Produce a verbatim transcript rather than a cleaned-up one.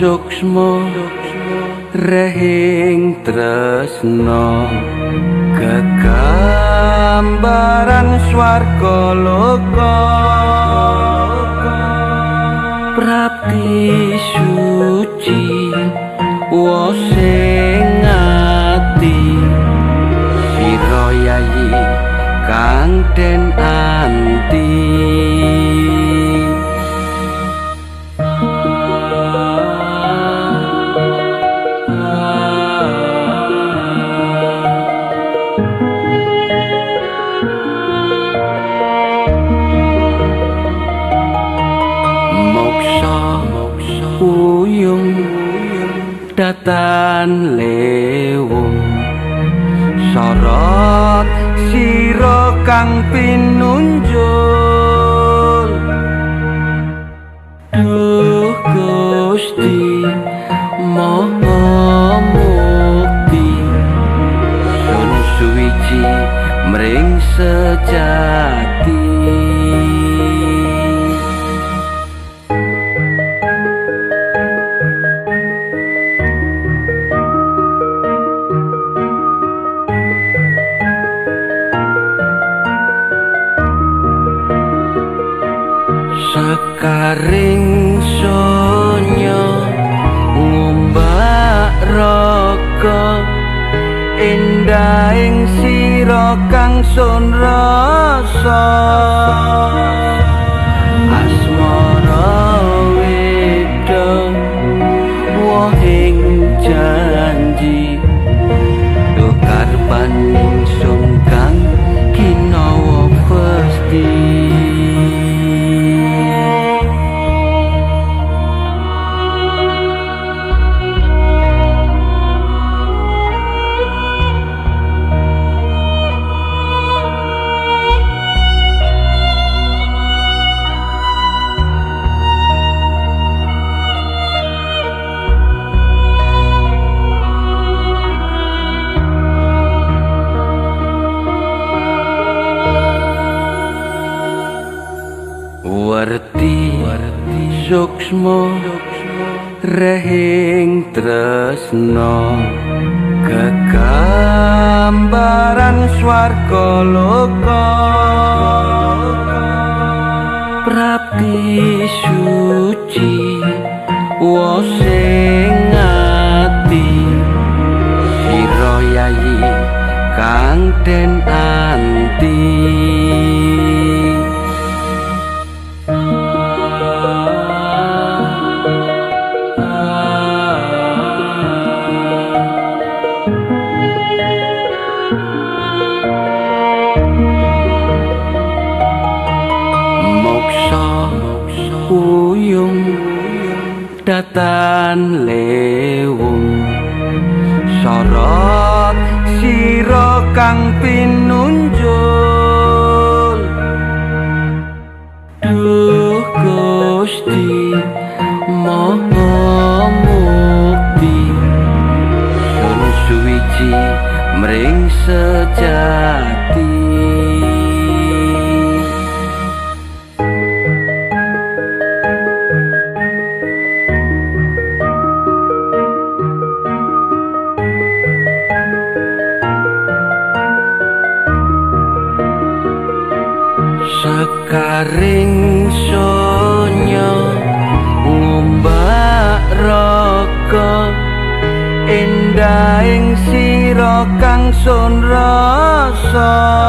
suksma rehing tresna gegambaran swarga loka prapti suci wosing ati sira yayi kang den anti uyung datan lewung sorot sira kang pinunjul duh Gusti Maha Mukti sun suwiji mring sejati sekaring sonya ngumbak raga endahing sira kang sun rasa asmara wedok wohing janji do karpaning sun kang kinawa pasti werti suksma rehing tresna gegambaran swarga loka prapti suci wosing ati sira yayi kang den anti uyung datan lewung sorot sira kang pinunjul duh Gusti Maha Mukti sun suwiji mring sejati sekaring sonya ngumbak raga endahing sira kang sun rasa